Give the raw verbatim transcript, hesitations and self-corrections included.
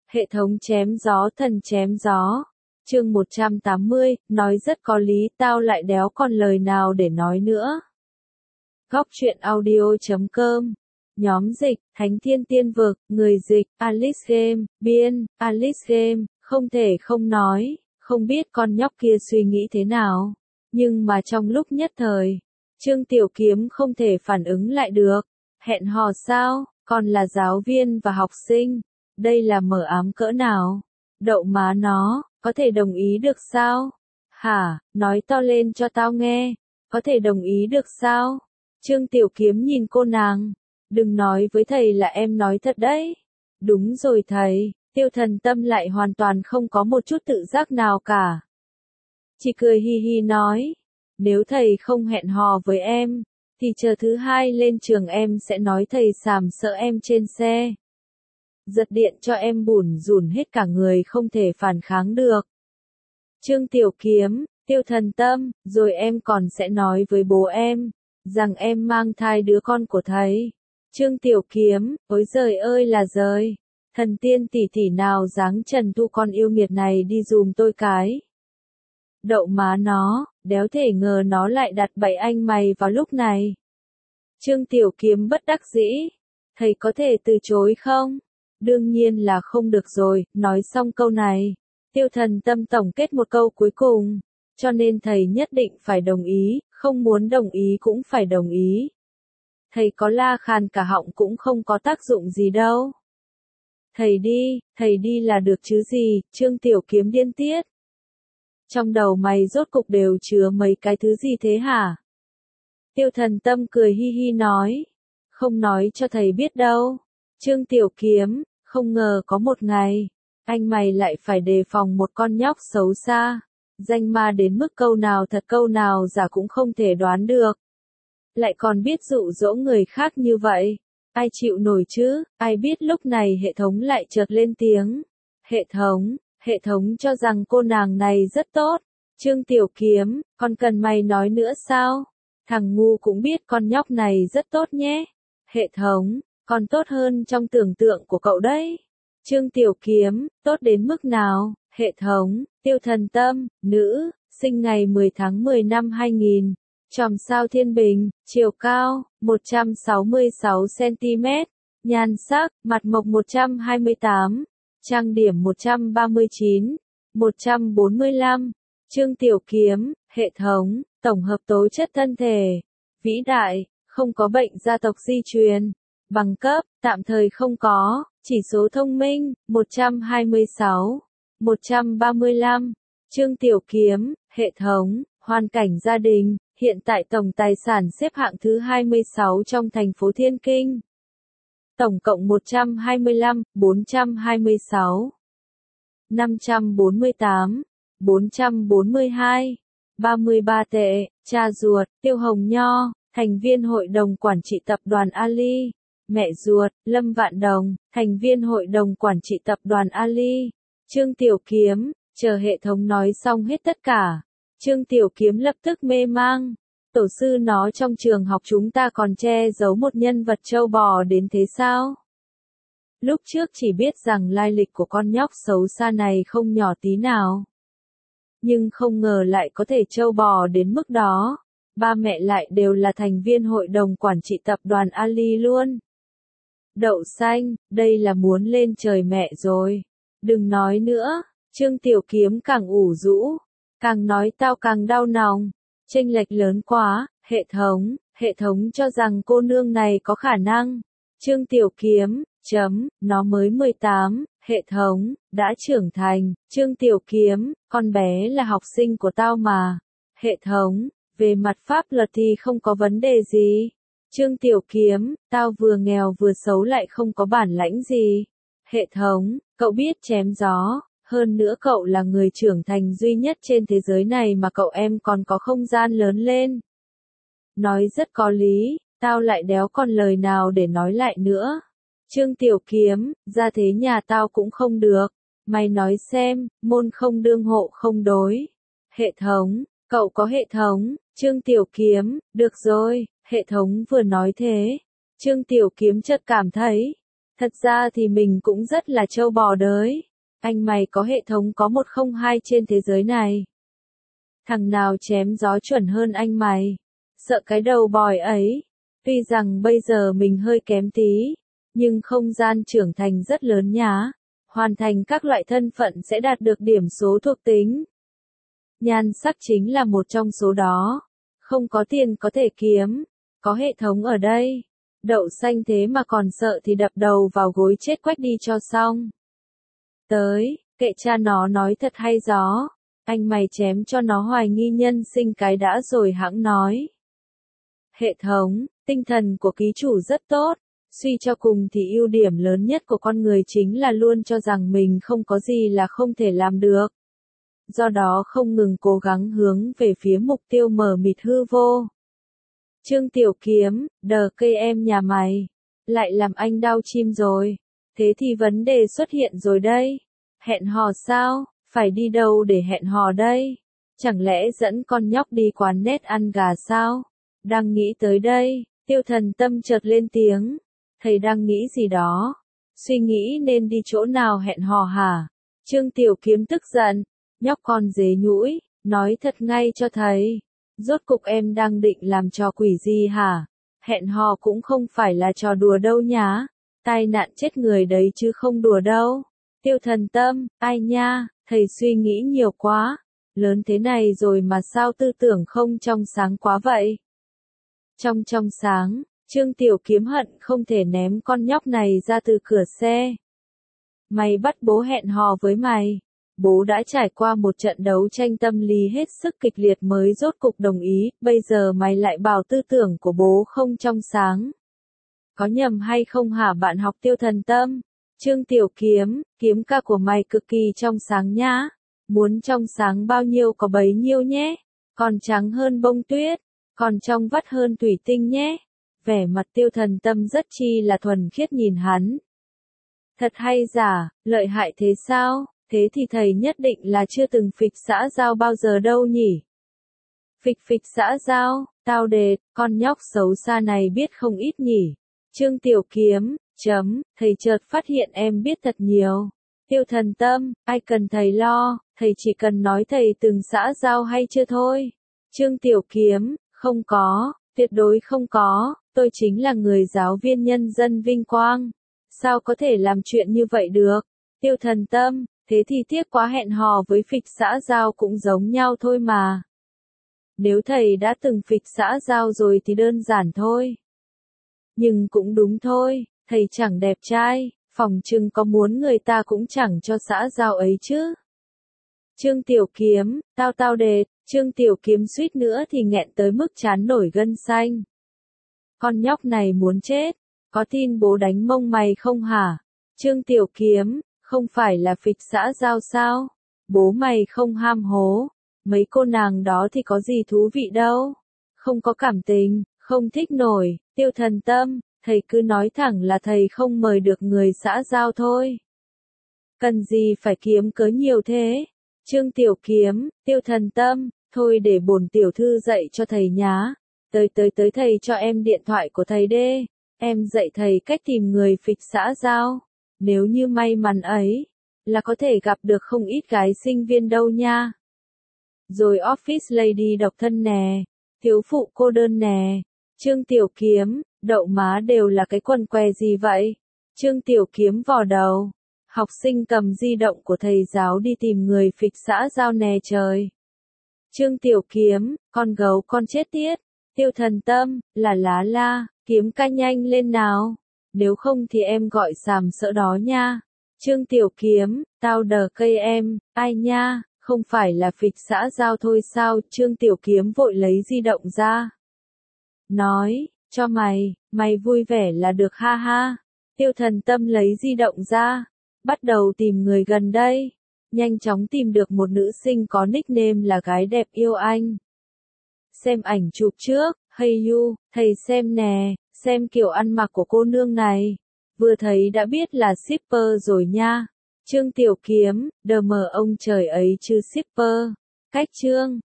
Hệ thống chém gió thần chém gió. Chương một trăm tám mươi, nói rất có lý, tao lại đéo còn lời nào để nói nữa. Góc truyện audio chấm com. Nhóm dịch, Thánh Thiên Tiên Vực, người dịch, Alice Game, biên, Alice Game, không thể không nói, không biết con nhóc kia suy nghĩ thế nào. Nhưng mà trong lúc nhất thời, Trương Tiểu Kiếm không thể phản ứng lại được. Hẹn hò sao, còn là giáo viên và học sinh. Đây là mờ ám cỡ nào? Đậu má nó, có thể đồng ý được sao? Hả, nói to lên cho tao nghe. Có thể đồng ý được sao? Trương Tiểu Kiếm nhìn cô nàng. Đừng nói với thầy là em nói thật đấy. Đúng rồi thầy, Tiêu Thần Tâm lại hoàn toàn không có một chút tự giác nào cả. Chỉ cười hi hi nói. Nếu thầy không hẹn hò với em, thì chờ thứ hai lên trường em sẽ nói thầy sàm sợ em trên xe. Giật điện cho em bủn rủn hết cả người không thể phản kháng được. Trương Tiểu Kiếm, Tiêu Thần Tâm, rồi em còn sẽ nói với bố em, rằng em mang thai đứa con của thầy. Trương Tiểu Kiếm, ôi giời ơi là giời, thần tiên tỷ tỷ nào dáng trần thu con yêu nghiệt này đi dùm tôi cái. Đậu má nó, đéo thể ngờ nó lại đặt bẫy anh mày vào lúc này. Trương Tiểu Kiếm bất đắc dĩ, thầy có thể từ chối không? Đương nhiên là không được rồi. Nói xong câu này, Tiêu Thần Tâm tổng kết một câu cuối cùng, cho nên thầy nhất định phải đồng ý, không muốn đồng ý cũng phải đồng ý. Thầy có la khàn cả họng cũng không có tác dụng gì đâu. Thầy đi, thầy đi là được chứ gì. Trương Tiểu Kiếm điên tiết. Trong đầu mày rốt cục đều chứa mấy cái thứ gì thế hả? Tiêu Thần Tâm cười hi hi nói. Không nói cho thầy biết đâu. Trương Tiểu Kiếm, không ngờ có một ngày, anh mày lại phải đề phòng một con nhóc xấu xa. Danh ma đến mức câu nào thật câu nào giả cũng không thể đoán được. Lại còn biết dụ dỗ người khác như vậy. Ai chịu nổi chứ? Ai biết lúc này hệ thống lại chợt lên tiếng. Hệ thống, hệ thống cho rằng cô nàng này rất tốt. Trương Tiểu Kiếm, còn cần mày nói nữa sao? Thằng ngu cũng biết con nhóc này rất tốt nhé. Hệ thống, còn tốt hơn trong tưởng tượng của cậu đấy. Trương Tiểu Kiếm, tốt đến mức nào? Hệ thống, Tiêu Thần Tâm, nữ, sinh ngày mười tháng mười năm hai nghìn, chòm sao Thiên Bình, chiều cao, một trăm sáu mươi sáu xăng ti mét, nhan sắc, mặt mộc một trăm hai mươi tám, trang điểm một trăm ba mươi chín, một trăm bốn mươi lăm. Trương Tiểu Kiếm, hệ thống, tổng hợp tố chất thân thể, vĩ đại, không có bệnh gia tộc di truyền. Bằng cấp, tạm thời không có, chỉ số thông minh, một trăm hai mươi sáu, một trăm ba mươi lăm. Trương Tiểu Kiếm, hệ thống, hoàn cảnh gia đình, hiện tại tổng tài sản xếp hạng thứ hai mươi sáu trong thành phố Thiên Kinh. Tổng cộng một trăm hai mươi lăm, bốn trăm hai mươi sáu, năm trăm bốn mươi tám, bốn trăm bốn mươi hai, ba mươi ba tệ, cha ruột, Tiêu Hồng Nho, thành viên hội đồng quản trị tập đoàn Ali. Mẹ ruột, Lâm Vạn Đồng, thành viên hội đồng quản trị tập đoàn Ali. Trương Tiểu Kiếm, chờ hệ thống nói xong hết tất cả. Trương Tiểu Kiếm lập tức mê mang. Tổ sư nó trong trường học chúng ta còn che giấu một nhân vật trâu bò đến thế sao? Lúc trước chỉ biết rằng lai lịch của con nhóc xấu xa này không nhỏ tí nào. Nhưng không ngờ lại có thể trâu bò đến mức đó. Ba mẹ lại đều là thành viên hội đồng quản trị tập đoàn Ali luôn. Đậu xanh, đây là muốn lên trời mẹ rồi. Đừng nói nữa, Trương Tiểu Kiếm càng ủ rũ, càng nói tao càng đau lòng. Chênh lệch lớn quá, hệ thống, hệ thống cho rằng cô nương này có khả năng. Trương Tiểu Kiếm, chấm, nó mới mười tám, hệ thống, đã trưởng thành. Trương Tiểu Kiếm, con bé là học sinh của tao mà. Hệ thống, về mặt pháp luật thì không có vấn đề gì. Trương Tiểu Kiếm, tao vừa nghèo vừa xấu lại không có bản lãnh gì. Hệ thống, cậu biết chém gió, hơn nữa cậu là người trưởng thành duy nhất trên thế giới này mà cậu em còn có không gian lớn lên. Nói rất có lý, tao lại đéo còn lời nào để nói lại nữa. Trương Tiểu Kiếm, ra thế nhà tao cũng không được. Mày nói xem, môn không đương hộ không đối. Hệ thống, cậu có hệ thống. Trương Tiểu Kiếm, được rồi. Hệ thống vừa nói thế, Trương Tiểu Kiếm chợt cảm thấy, Thật ra thì mình cũng rất là trâu bò đấy. Anh mày có hệ thống có một không hai trên thế giới này. Thằng nào chém gió chuẩn hơn anh mày. Sợ cái đầu bòi ấy. Tuy rằng bây giờ mình hơi kém tí, nhưng không gian trưởng thành rất lớn nhá. Hoàn thành các loại thân phận sẽ đạt được điểm số thuộc tính. Nhan sắc chính là một trong số đó. Không có tiền có thể kiếm. Có hệ thống ở đây. Đậu xanh thế mà còn sợ thì đập đầu vào gối chết quách đi cho xong. Tới, kệ cha nó nói thật hay gió. Anh mày chém cho nó hoài nghi nhân sinh cái đã rồi hãng nói. Hệ thống, tinh thần của ký chủ rất tốt. Suy cho cùng thì ưu điểm lớn nhất của con người chính là luôn cho rằng mình không có gì là không thể làm được. Do đó không ngừng cố gắng hướng về phía mục tiêu mờ mịt hư vô. Trương Tiểu Kiếm, đờ cây em nhà mày. Lại làm anh đau chim rồi. Thế thì vấn đề xuất hiện rồi đây. Hẹn hò sao? Phải đi đâu để hẹn hò đây? Chẳng lẽ dẫn con nhóc đi quán nét ăn gà sao? Đang nghĩ tới đây, Tiêu Thần Tâm chợt lên tiếng. Thầy đang nghĩ gì đó? Suy nghĩ nên đi chỗ nào hẹn hò hả? Trương Tiểu Kiếm tức giận. Nhóc con dế nhũi, nói thật ngay cho thầy. Rốt cục em đang định làm trò quỷ gì hả? Hẹn hò cũng không phải là trò đùa đâu nhá. Tai nạn chết người đấy chứ không đùa đâu. Tiêu Thần Tâm, ai nha, thầy suy nghĩ nhiều quá. Lớn thế này rồi mà sao tư tưởng không trong sáng quá vậy? Trong trong sáng, Trương Tiểu Kiếm hận không thể ném con nhóc này ra từ cửa xe. Mày bắt bố hẹn hò với mày. Bố đã trải qua một trận đấu tranh tâm lý hết sức kịch liệt mới rốt cục đồng ý, bây giờ mày lại bảo tư tưởng của bố không trong sáng. Có nhầm hay không hả bạn học Tiêu Thần Tâm? Trương Tiểu Kiếm, kiếm ca của mày cực kỳ trong sáng nhá. Muốn trong sáng bao nhiêu có bấy nhiêu nhé. Còn trắng hơn bông tuyết, còn trong vắt hơn thủy tinh nhé. Vẻ mặt Tiêu Thần Tâm rất chi là thuần khiết nhìn hắn. Thật hay giả, lợi hại thế sao? Thế thì thầy nhất định là chưa từng phịch xã giao bao giờ đâu nhỉ? Phịch phịch xã giao, tao đề, con nhóc xấu xa này biết không ít nhỉ? Trương Tiểu Kiếm, chấm, thầy chợt phát hiện em biết thật nhiều. Tiêu Thần Tâm, ai cần thầy lo, thầy chỉ cần nói thầy từng xã giao hay chưa thôi. Trương Tiểu Kiếm, không có, tuyệt đối không có, tôi chính là người giáo viên nhân dân vinh quang. Sao có thể làm chuyện như vậy được? Tiêu Thần Tâm, thế thì tiếc quá, hẹn hò với phịch xã giao cũng giống nhau thôi mà. Nếu thầy đã từng phịch xã giao rồi thì đơn giản thôi. Nhưng cũng đúng thôi, thầy chẳng đẹp trai, phòng chừng có muốn người ta cũng chẳng cho xã giao ấy chứ. Trương Tiểu Kiếm, tao tao đề, Trương Tiểu Kiếm suýt nữa thì nghẹn tới mức trán nổi gân xanh. Con nhóc này muốn chết, có tin bố đánh mông mày không hả? Trương Tiểu Kiếm, không phải là phịch xã giao sao? Bố mày không ham hố, mấy cô nàng đó thì có gì thú vị đâu. Không có cảm tình, không thích nổi, Tiêu Thần Tâm, thầy cứ nói thẳng là thầy không mời được người xã giao thôi. Cần gì phải kiếm cớ nhiều thế? Trương Tiểu Kiếm, Tiêu Thần Tâm, thôi để bổn tiểu thư dạy cho thầy nhá. Tới tới tới thầy cho em điện thoại của thầy đê. Em dạy thầy cách tìm người phịch xã giao. Nếu như may mắn ấy, là có thể gặp được không ít gái sinh viên đâu nha. Rồi office lady độc thân nè, thiếu phụ cô đơn nè. Trương Tiểu Kiếm, đậu má đều là cái quần què gì vậy? Trương Tiểu Kiếm vò đầu. Học sinh cầm di động của thầy giáo đi tìm người phịch xã giao nè trời. Trương Tiểu Kiếm, con gấu con chết tiết. Tiêu Thần Tâm, là lá la, kiếm ca nhanh lên nào. Nếu không thì em gọi sàm sỡ đó nha. Trương Tiểu Kiếm, tao đờ cây em, ai nha, không phải là phịch xã giao thôi sao? Trương Tiểu Kiếm vội lấy di động ra. Nói, cho mày, mày vui vẻ là được ha ha. Tiêu Thần Tâm lấy di động ra, bắt đầu tìm người gần đây. Nhanh chóng tìm được một nữ sinh có nickname là gái đẹp yêu anh. Xem ảnh chụp trước, hey you, thầy xem nè, xem kiểu ăn mặc của cô nương này. Vừa thấy đã biết là shipper rồi nha. Trương Tiểu Kiếm, đờ mờ ông trời ấy chứ shipper. Cách Trương,